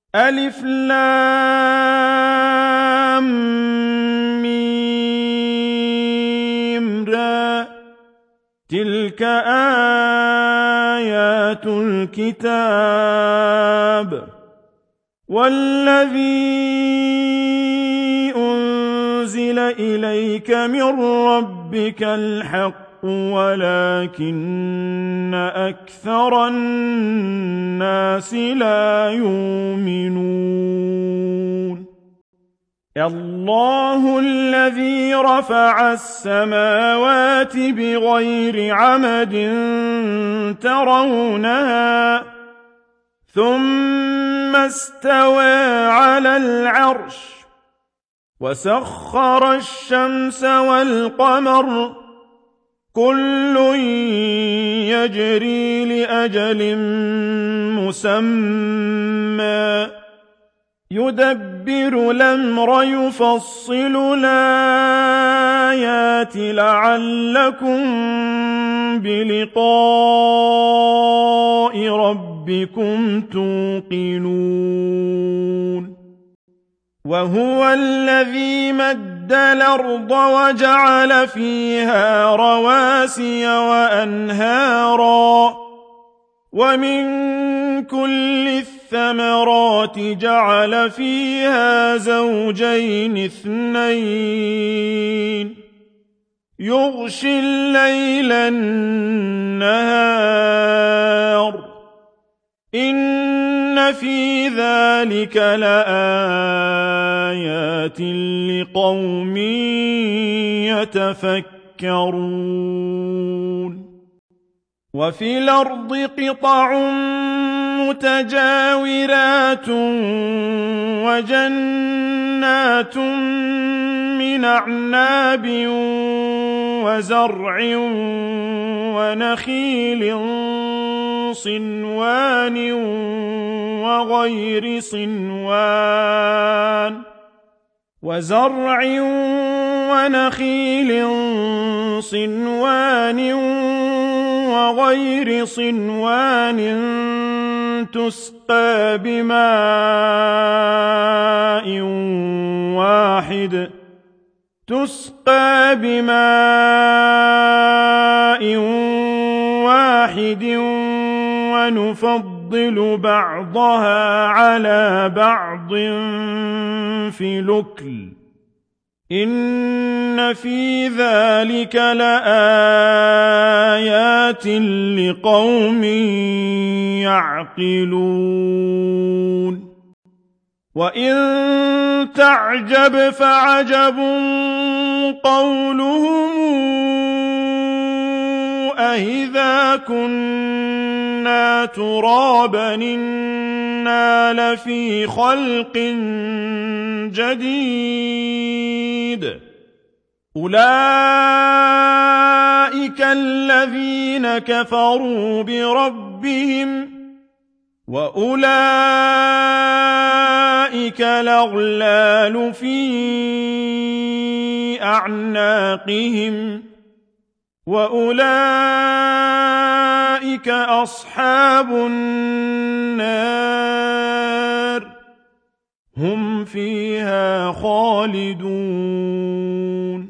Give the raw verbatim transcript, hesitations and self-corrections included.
ألف لام ميم را تلك آيات الكتاب والذي أنزل إليك من ربك الحق ولكن أكثر الناس لا يؤمنون الله الذي رفع السماوات بغير عمد ترونها ثم استوى على العرش وسخر الشمس والقمر كل يجري لأجل مسمى يدبر الأمر يفصل الآيات لعلكم بلقاء ربكم توقنون وهو الذي مد الأرض وجعل فيها رواسي وأنهارا ومن كل الثمرات جعل فيها زوجين اثنين يغشي الليل النهار إن في ذلك لآيات لقوم يتفكرون وفي الأرض قطع متجاورات وجنات من أعناب وزرع ونخيل صنوان وغير صنوان وزرع ونخيل صنوان وغير صنوان تسقى بماء واحد تسقى بماء واحد ونفضل بعضها على بعض في الأكل إن في ذلك لآيات لقوم يعقلون وإن تعجب فعجب قولهم أإذا كنا ترابا إنا لفي خلق جديد أولئك الذين كفروا بربهم وأولئك الأغلال في أعناقهم وأولئك أصحاب النار هم فيها خالدون